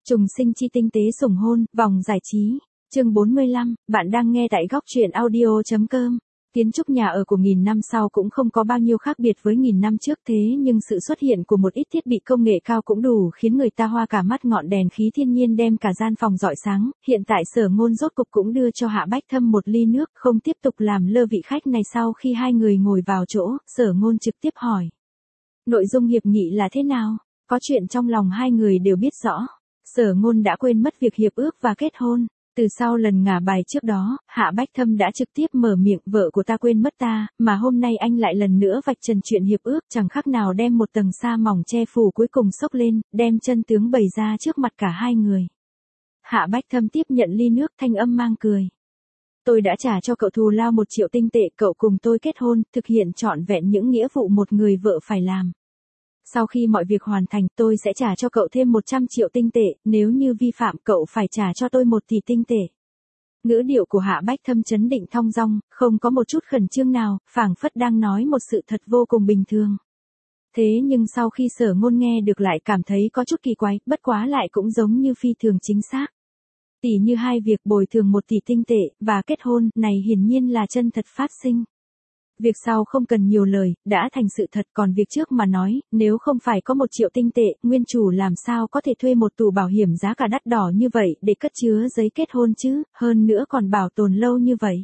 Trùng sinh chi tinh tế sủng hôn, vòng giải trí. Chương 45, bạn đang nghe tại góc truyện audio.com. Kiến trúc nhà ở của nghìn năm sau cũng không có bao nhiêu khác biệt với nghìn năm trước, thế nhưng sự xuất hiện của một ít thiết bị công nghệ cao cũng đủ khiến người ta hoa cả mắt. Ngọn đèn khí thiên nhiên đem cả gian phòng rọi sáng. Hiện tại Sở Ngôn rốt cục cũng đưa cho Hạ Bách Thâm một ly nước, không tiếp tục làm lơ vị khách này. Sau khi hai người ngồi vào chỗ, Sở Ngôn trực tiếp hỏi: nội dung hiệp nghị là thế nào? Có chuyện trong lòng hai người đều biết rõ. Sở Ngôn đã quên mất việc hiệp ước và kết hôn. Từ sau lần ngả bài trước đó, Hạ Bách Thâm đã trực tiếp mở miệng: vợ của ta quên mất ta, mà hôm nay anh lại lần nữa vạch trần chuyện hiệp ước, chẳng khác nào đem một tầng sa mỏng che phủ cuối cùng xốc lên, đem chân tướng bày ra trước mặt cả hai người. Hạ Bách Thâm tiếp nhận ly nước, thanh âm mang cười: tôi đã trả cho cậu thù lao 1 triệu tinh tệ, cậu cùng tôi kết hôn, thực hiện trọn vẹn những nghĩa vụ một người vợ phải làm. Sau khi mọi việc hoàn thành, tôi sẽ trả cho cậu thêm 100 triệu tinh tệ, nếu như vi phạm cậu phải trả cho tôi 1 tỷ tinh tệ. Ngữ điệu của Hạ Bách Thâm trấn định thong dong, không có một chút khẩn trương nào, phảng phất đang nói một sự thật vô cùng bình thường. Thế nhưng sau khi Sở Ngôn nghe được lại cảm thấy có chút kỳ quái, bất quá lại cũng giống như phi thường chính xác. Tỉ như hai việc bồi thường 1 tỷ tinh tệ, và kết hôn, này hiển nhiên là chân thật phát sinh. Việc sau không cần nhiều lời, đã thành sự thật, còn việc trước mà nói, nếu không phải có 1 triệu tinh tệ, nguyên chủ làm sao có thể thuê một tủ bảo hiểm giá cả đắt đỏ như vậy để cất chứa giấy kết hôn chứ, hơn nữa còn bảo tồn lâu như vậy.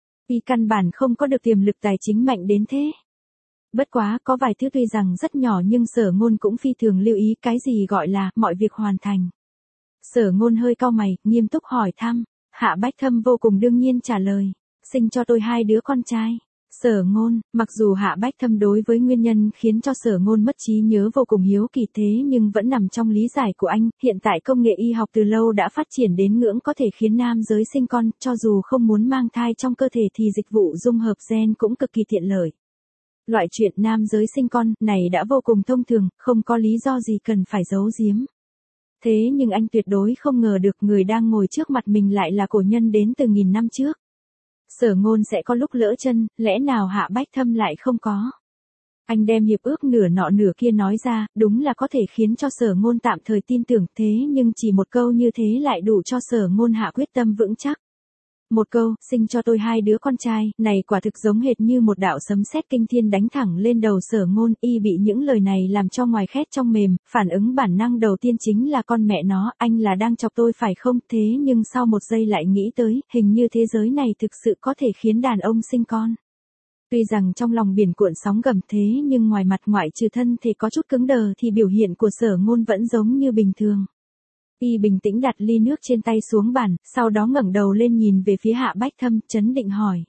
Y căn bản không có được tiềm lực tài chính mạnh đến thế. Bất quá, có vài thứ tuy rằng rất nhỏ nhưng Sở Ngôn cũng phi thường lưu ý, cái gì gọi là mọi việc hoàn thành. Sở Ngôn hơi cau mày, nghiêm túc hỏi thăm. Hạ Bách Thâm vô cùng đương nhiên trả lời: sinh cho tôi 2 đứa con trai. Sở Ngôn, mặc dù Hạ Bách Thâm đối với nguyên nhân khiến cho Sở Ngôn mất trí nhớ vô cùng hiếu kỳ, thế nhưng vẫn nằm trong lý giải của anh. Hiện tại công nghệ y học từ lâu đã phát triển đến ngưỡng có thể khiến nam giới sinh con, cho dù không muốn mang thai trong cơ thể thì dịch vụ dung hợp gen cũng cực kỳ tiện lợi. Loại chuyện nam giới sinh con này đã vô cùng thông thường, không có lý do gì cần phải giấu giếm. Thế nhưng anh tuyệt đối không ngờ được người đang ngồi trước mặt mình lại là cổ nhân đến từ nghìn năm trước. Sở Ngôn sẽ có lúc lỡ chân, lẽ nào Hạ Bách Thâm lại không có? Anh đem hiệp ước nửa nọ nửa kia nói ra, đúng là có thể khiến cho Sở Ngôn tạm thời tin tưởng, thế nhưng chỉ một câu như thế lại đủ cho Sở Ngôn hạ quyết tâm vững chắc. Một câu, sinh cho tôi 2 đứa con trai, này quả thực giống hệt như một đạo sấm sét kinh thiên đánh thẳng lên đầu Sở Ngôn. Y bị những lời này làm cho ngoài khét trong mềm, phản ứng bản năng đầu tiên chính là con mẹ nó, anh là đang chọc tôi phải không? Thế nhưng sau một giây lại nghĩ tới, hình như thế giới này thực sự có thể khiến đàn ông sinh con. Tuy rằng trong lòng biển cuộn sóng gầm, thế nhưng ngoài mặt ngoại trừ thân thể có chút cứng đờ thì biểu hiện của Sở Ngôn vẫn giống như bình thường. Y bình tĩnh đặt ly nước trên tay xuống bàn, sau đó ngẩng đầu lên nhìn về phía Hạ Bách Thâm, trấn định hỏi: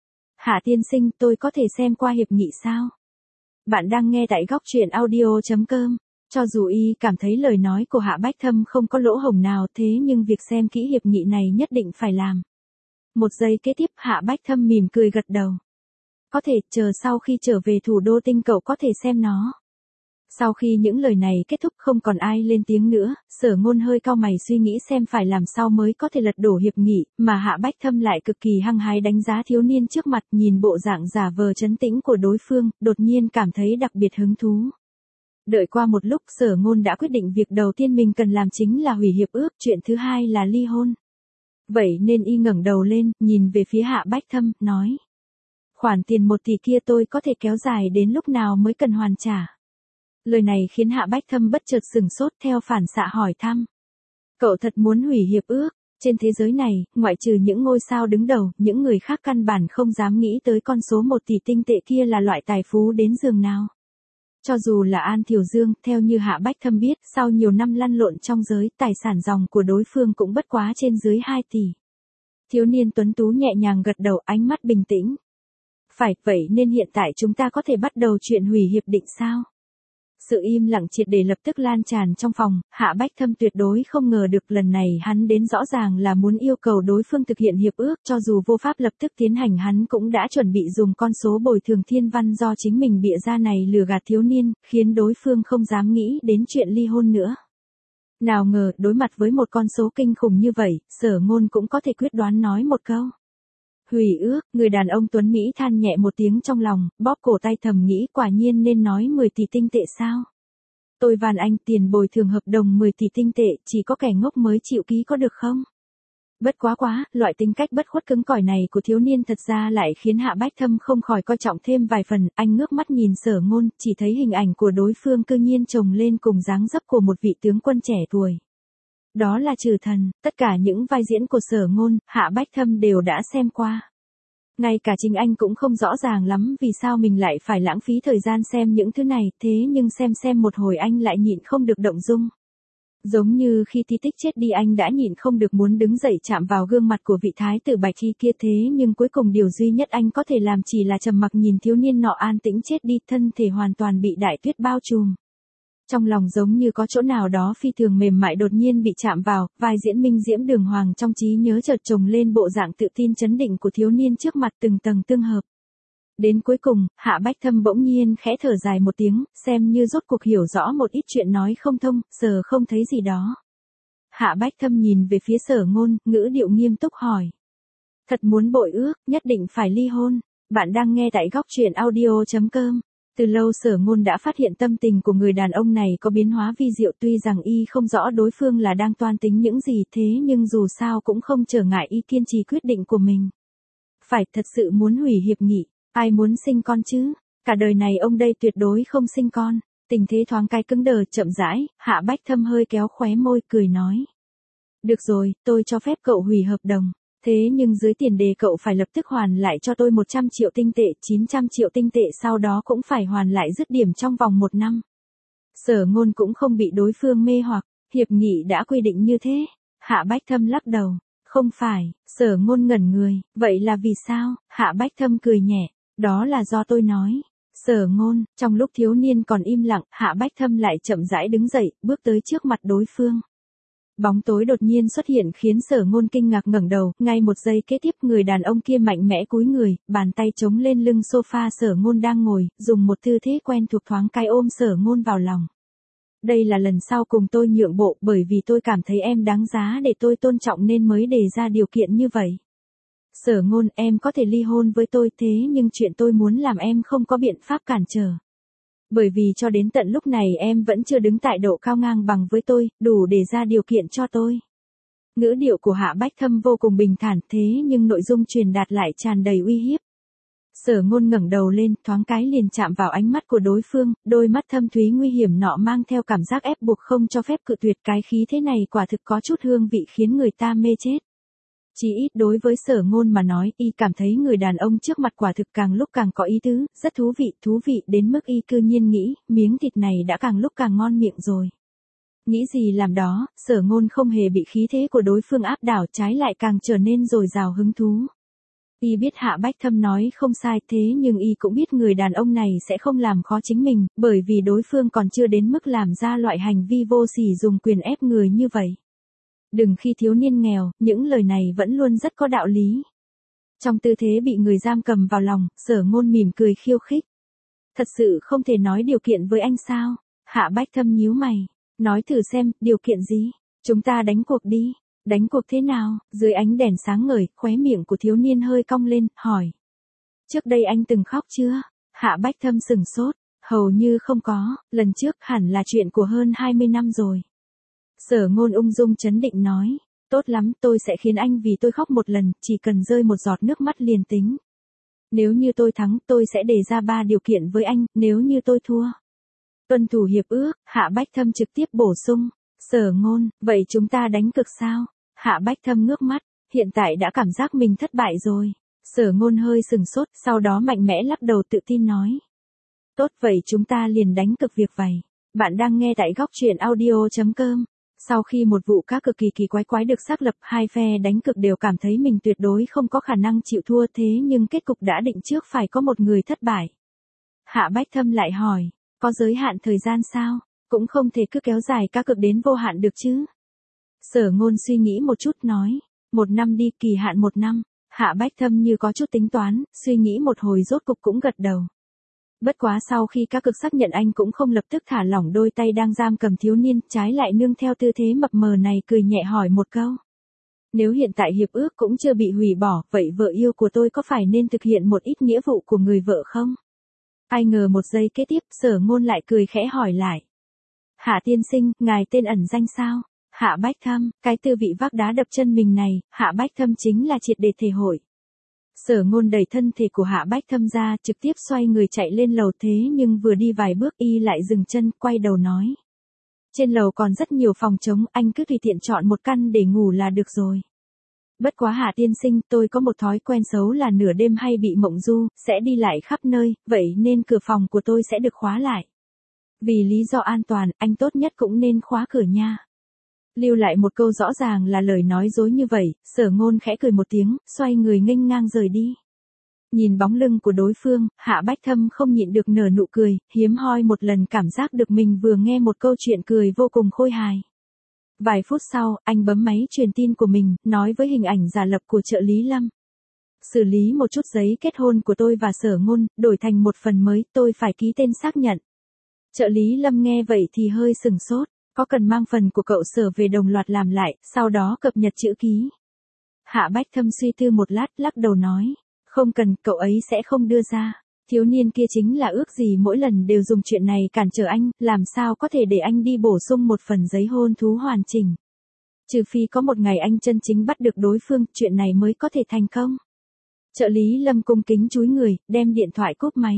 Hạ tiên sinh, tôi có thể xem qua hiệp nghị sao? Bạn đang nghe tại góc truyện audio.com. Cho dù Y cảm thấy lời nói của Hạ Bách Thâm không có lỗ hổng nào, thế nhưng việc xem kỹ hiệp nghị này nhất định phải làm. Một giây kế tiếp, Hạ Bách Thâm mỉm cười gật đầu: có thể, chờ sau khi trở về thủ đô tinh cậu có thể xem nó. Sau khi những lời này kết thúc không còn ai lên tiếng nữa, Sở Ngôn hơi cau mày suy nghĩ xem phải làm sao mới có thể lật đổ hiệp nghị, mà Hạ Bách Thâm lại cực kỳ hăng hái đánh giá thiếu niên trước mặt, nhìn bộ dạng giả vờ trấn tĩnh của đối phương, đột nhiên cảm thấy đặc biệt hứng thú. Đợi qua một lúc, Sở Ngôn đã quyết định việc đầu tiên mình cần làm chính là hủy hiệp ước, chuyện thứ hai là ly hôn. Vậy nên Y ngẩng đầu lên, nhìn về phía Hạ Bách Thâm, nói: khoản tiền 1 tỷ kia tôi có thể kéo dài đến lúc nào mới cần hoàn trả? Lời này khiến Hạ Bách Thâm bất chợt sửng sốt, theo phản xạ hỏi thăm: cậu thật muốn hủy hiệp ước? Trên thế giới này, ngoại trừ những ngôi sao đứng đầu, những người khác căn bản không dám nghĩ tới con số 1 tỷ tinh tệ kia là loại tài phú đến giường nào. Cho dù là An Thiểu Dương, theo như Hạ Bách Thâm biết, sau nhiều năm lăn lộn trong giới, tài sản ròng của đối phương cũng bất quá trên dưới 2 tỷ. Thiếu niên tuấn tú nhẹ nhàng gật đầu, ánh mắt bình tĩnh. Phải, vậy nên hiện tại chúng ta có thể bắt đầu chuyện hủy hiệp định sao? Sự im lặng triệt để lập tức lan tràn trong phòng, Hạ Bách Thâm tuyệt đối không ngờ được lần này hắn đến rõ ràng là muốn yêu cầu đối phương thực hiện hiệp ước, cho dù vô pháp lập tức tiến hành hắn cũng đã chuẩn bị dùng con số bồi thường thiên văn do chính mình bịa ra này lừa gạt thiếu niên, khiến đối phương không dám nghĩ đến chuyện ly hôn nữa. Nào ngờ, đối mặt với một con số kinh khủng như vậy, Sở Ngôn cũng có thể quyết đoán nói một câu: hủy ước. Người đàn ông tuấn Mỹ than nhẹ một tiếng trong lòng, bóp cổ tay thầm nghĩ quả nhiên nên nói 10 tỷ tinh tệ sao? Tôi van anh tiền bồi thường hợp đồng 10 tỷ tinh tệ, chỉ có kẻ ngốc mới chịu ký có được không? Bất quá, loại tính cách bất khuất cứng cỏi này của thiếu niên thật ra lại khiến Hạ Bách Thâm không khỏi coi trọng thêm vài phần, anh ngước mắt nhìn Sở Ngôn, chỉ thấy hình ảnh của đối phương cư nhiên chồng lên cùng dáng dấp của một vị tướng quân trẻ tuổi. Đó là Trừ Thần, tất cả những vai diễn của Sở Ngôn, Hạ Bách Thâm đều đã xem qua. Ngay cả chính anh cũng không rõ ràng lắm vì sao mình lại phải lãng phí thời gian xem những thứ này, thế nhưng xem một hồi anh lại nhịn không được động dung. Giống như khi Ti Tích chết đi anh đã nhịn không được muốn đứng dậy chạm vào gương mặt của vị thái tử Bạch Y kia, thế nhưng cuối cùng điều duy nhất anh có thể làm chỉ là trầm mặc nhìn thiếu niên nọ an tĩnh chết đi, thân thể hoàn toàn bị đại tuyết bao trùm. Trong lòng giống như có chỗ nào đó phi thường mềm mại đột nhiên bị chạm vào, vai diễn Minh Diễm Đường Hoàng trong trí nhớ chợt chồng lên bộ dạng tự tin chấn định của thiếu niên trước mặt từng tầng tương hợp. Đến cuối cùng, Hạ Bách Thâm bỗng nhiên khẽ thở dài một tiếng, xem như rốt cuộc hiểu rõ một ít chuyện nói không thông, giờ không thấy gì đó. Hạ Bách Thâm nhìn về phía Sở Ngôn, ngữ điệu nghiêm túc hỏi. Thật muốn bội ước, nhất định phải ly hôn. Bạn đang nghe tại góc truyện audio.com. Từ lâu Sở Ngôn đã phát hiện tâm tình của người đàn ông này có biến hóa vi diệu, tuy rằng y không rõ đối phương là đang toan tính những gì, thế nhưng dù sao cũng không trở ngại y kiên trì quyết định của mình. Phải, thật sự muốn hủy hiệp nghị. Ai muốn sinh con chứ? Cả đời này ông đây tuyệt đối không sinh con. Tình thế thoáng cái cứng đờ, chậm rãi, Hạ Bách Thâm hơi kéo khóe môi cười nói. Được rồi, tôi cho phép cậu hủy hợp đồng. Thế nhưng dưới tiền đề cậu phải lập tức hoàn lại cho tôi 100 triệu tinh tệ, 900 triệu tinh tệ, sau đó cũng phải hoàn lại dứt điểm trong vòng 1 năm. Sở Ngôn cũng không bị đối phương mê hoặc, hiệp nghị đã quy định như thế. Hạ Bách Thâm lắc đầu. Không phải, Sở Ngôn ngẩn người, vậy là vì sao? Hạ Bách Thâm cười nhẹ. Đó là do tôi nói. Sở Ngôn, trong lúc thiếu niên còn im lặng, Hạ Bách Thâm lại chậm rãi đứng dậy, bước tới trước mặt đối phương. Bóng tối đột nhiên xuất hiện khiến Sở Ngôn kinh ngạc ngẩng đầu, ngay một giây kế tiếp người đàn ông kia mạnh mẽ cúi người, bàn tay chống lên lưng sofa Sở Ngôn đang ngồi, dùng một tư thế quen thuộc thoáng cái ôm Sở Ngôn vào lòng. Đây là lần sau cùng tôi nhượng bộ, bởi vì tôi cảm thấy em đáng giá để tôi tôn trọng nên mới đề ra điều kiện như vậy. Sở Ngôn, em có thể ly hôn với tôi, thế nhưng chuyện tôi muốn làm em không có biện pháp cản trở. Bởi vì cho đến tận lúc này em vẫn chưa đứng tại độ cao ngang bằng với tôi, đủ để ra điều kiện cho tôi. Ngữ điệu của Hạ Bách Thâm vô cùng bình thản, thế nhưng nội dung truyền đạt lại tràn đầy uy hiếp. Sở Ngôn ngẩng đầu lên, thoáng cái liền chạm vào ánh mắt của đối phương, đôi mắt thâm thúy nguy hiểm nọ mang theo cảm giác ép buộc không cho phép cự tuyệt, cái khí thế này quả thực có chút hương vị khiến người ta mê chết. Chỉ ít đối với Sở Ngôn mà nói, y cảm thấy người đàn ông trước mặt quả thực càng lúc càng có ý tứ, rất thú vị đến mức y cư nhiên nghĩ, miếng thịt này đã càng lúc càng ngon miệng rồi. Nghĩ gì làm đó, Sở Ngôn không hề bị khí thế của đối phương áp đảo, trái lại càng trở nên dồi dào hứng thú. Y biết Hạ Bách Thâm nói không sai, thế nhưng y cũng biết người đàn ông này sẽ không làm khó chính mình, bởi vì đối phương còn chưa đến mức làm ra loại hành vi vô sỉ dùng quyền ép người như vậy. Đừng khi thiếu niên nghèo, những lời này vẫn luôn rất có đạo lý. Trong tư thế bị người giam cầm vào lòng, Sở Ngôn mỉm cười khiêu khích. Thật sự không thể nói điều kiện với anh sao? Hạ Bách Thâm nhíu mày. Nói thử xem, điều kiện gì? Chúng ta đánh cuộc đi. Đánh cuộc thế nào? Dưới ánh đèn sáng ngời, khóe miệng của thiếu niên hơi cong lên, hỏi. Trước đây anh từng khóc chưa? Hạ Bách Thâm sửng sốt. Hầu như không có, lần trước hẳn là chuyện của hơn 20 năm rồi. Sở Ngôn ung dung trấn định nói. Tốt lắm, tôi sẽ khiến anh vì tôi khóc một lần, chỉ cần rơi một giọt nước mắt liền tính. Nếu như tôi thắng, tôi sẽ đề ra 3 điều kiện với anh, nếu như tôi thua. Tuân thủ hiệp ước, Hạ Bách Thâm trực tiếp bổ sung. Sở Ngôn, vậy chúng ta đánh cược sao? Hạ Bách Thâm ngước mắt, hiện tại đã cảm giác mình thất bại rồi. Sở Ngôn hơi sừng sốt, sau đó mạnh mẽ lắc đầu tự tin nói. Tốt, vậy chúng ta liền đánh cược việc vậy. Bạn đang nghe tại góc truyện audio.com. Sau khi một vụ cá cực kỳ quái được xác lập, hai phe đánh cược đều cảm thấy mình tuyệt đối không có khả năng chịu thua, thế nhưng kết cục đã định trước phải có một người thất bại. Hạ Bách Thâm lại hỏi, có giới hạn thời gian sao? Cũng không thể cứ kéo dài cá cược đến vô hạn được chứ? Sở Ngôn suy nghĩ một chút nói, 1 năm đi, kỳ hạn 1 năm. Hạ Bách Thâm như có chút tính toán, suy nghĩ một hồi rốt cục cũng gật đầu. Bất quá sau khi các cực xác nhận anh cũng không lập tức thả lỏng đôi tay đang giam cầm thiếu niên, trái lại nương theo tư thế mập mờ này cười nhẹ hỏi một câu. Nếu hiện tại hiệp ước cũng chưa bị hủy bỏ, vậy vợ yêu của tôi có phải nên thực hiện một ít nghĩa vụ của người vợ không? Ai ngờ một giây kế tiếp, Sở Ngôn lại cười khẽ hỏi lại. Hạ tiên sinh, ngài tên ẩn danh sao? Hạ Bách Thâm, cái tư vị vác đá đập chân mình này, Hạ Bách Thâm chính là triệt để thể hội. Sở Ngôn đẩy thân thể của Hạ Bách Thâm ra, trực tiếp xoay người chạy lên lầu, thế nhưng vừa đi vài bước y lại dừng chân, quay đầu nói. Trên lầu còn rất nhiều phòng trống, anh cứ tùy tiện chọn một căn để ngủ là được rồi. Bất quá Hạ tiên sinh, tôi có một thói quen xấu là nửa đêm hay bị mộng du, sẽ đi lại khắp nơi, vậy nên cửa phòng của tôi sẽ được khóa lại. Vì lý do an toàn, anh tốt nhất cũng nên khóa cửa nha. Lưu lại một câu rõ ràng là lời nói dối như vậy, Sở Ngôn khẽ cười một tiếng, xoay người nghênh ngang rời đi. Nhìn bóng lưng của đối phương, Hạ Bách Thâm không nhịn được nở nụ cười, hiếm hoi một lần cảm giác được mình vừa nghe một câu chuyện cười vô cùng khôi hài. Vài phút sau, anh bấm máy truyền tin của mình, nói với hình ảnh giả lập của trợ lý Lâm. Xử lý một chút giấy kết hôn của tôi và Sở Ngôn, đổi thành một phần mới, tôi phải ký tên xác nhận. Trợ lý Lâm nghe vậy thì hơi sừng sốt, có cần mang phần của cậu Sở về đồng loạt làm lại, sau đó cập nhật chữ ký. Hạ Bách Thâm suy tư một lát, lắc đầu nói, không cần, cậu ấy sẽ không đưa ra. Thiếu niên kia chính là ước gì mỗi lần đều dùng chuyện này cản trở anh, làm sao có thể để anh đi bổ sung một phần giấy hôn thú hoàn chỉnh. Trừ phi có một ngày anh chân chính bắt được đối phương, chuyện này mới có thể thành công. Trợ lý Lâm cung kính cúi người, đem điện thoại cúp máy.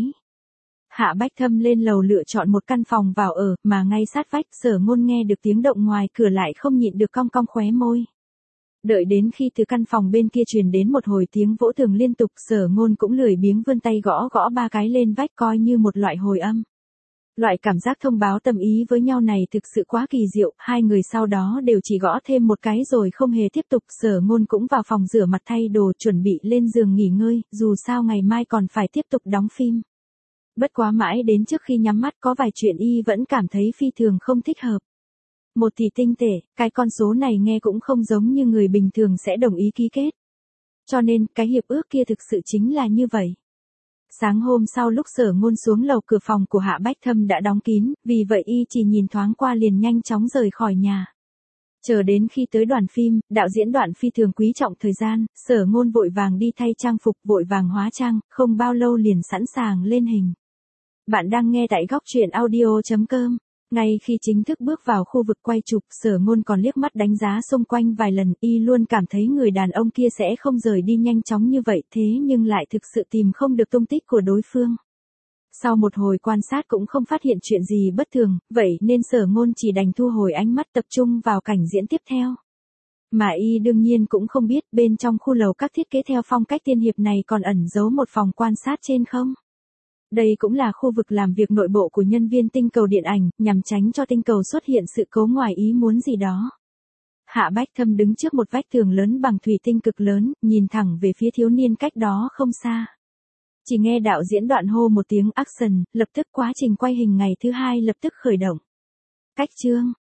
Hạ Bách Thâm lên lầu lựa chọn một căn phòng vào ở, mà ngay sát vách, Sở Ngôn nghe được tiếng động ngoài cửa lại không nhịn được cong cong khóe môi. Đợi đến khi từ căn phòng bên kia truyền đến một hồi tiếng vỗ tường liên tục, Sở Ngôn cũng lười biếng vươn tay gõ gõ ba cái lên vách coi như một loại hồi âm. Loại cảm giác thông báo tâm ý với nhau này thực sự quá kỳ diệu, hai người sau đó đều chỉ gõ thêm một cái rồi không hề tiếp tục. Sở Ngôn cũng vào phòng rửa mặt thay đồ, chuẩn bị lên giường nghỉ ngơi, dù sao ngày mai còn phải tiếp tục đóng phim. Bất quá mãi đến trước khi nhắm mắt có vài chuyện y vẫn cảm thấy phi thường không thích hợp. Một tỷ tinh tệ, cái con số này nghe cũng không giống như người bình thường sẽ đồng ý ký kết. Cho nên, cái hiệp ước kia thực sự chính là như vậy. Sáng hôm sau lúc Sở Ngôn xuống lầu, cửa phòng của Hạ Bách Thâm đã đóng kín, vì vậy y chỉ nhìn thoáng qua liền nhanh chóng rời khỏi nhà. Chờ đến khi tới đoàn phim, đạo diễn Đoạn phi thường quý trọng thời gian, Sở Ngôn vội vàng đi thay trang phục, vội vàng hóa trang, không bao lâu liền sẵn sàng lên hình. Bạn đang nghe tại góc truyện audio.com. Ngay khi chính thức bước vào khu vực quay chụp, Sở Ngôn còn liếc mắt đánh giá xung quanh vài lần, y luôn cảm thấy người đàn ông kia sẽ không rời đi nhanh chóng như vậy, thế nhưng lại thực sự tìm không được tung tích của đối phương. Sau một hồi quan sát cũng không phát hiện chuyện gì bất thường, vậy nên Sở Ngôn chỉ đành thu hồi ánh mắt tập trung vào cảnh diễn tiếp theo. Mà y đương nhiên cũng không biết bên trong khu lầu các thiết kế theo phong cách tiên hiệp này còn ẩn giấu một phòng quan sát trên không. Đây cũng là khu vực làm việc nội bộ của nhân viên tinh cầu điện ảnh, nhằm tránh cho tinh cầu xuất hiện sự cố ngoài ý muốn gì đó. Hạ Bách Thâm đứng trước một vách tường lớn bằng thủy tinh cực lớn, nhìn thẳng về phía thiếu niên cách đó không xa. Chỉ nghe đạo diễn Đoạn hô một tiếng action, lập tức quá trình quay hình ngày thứ hai lập tức khởi động. Cách chương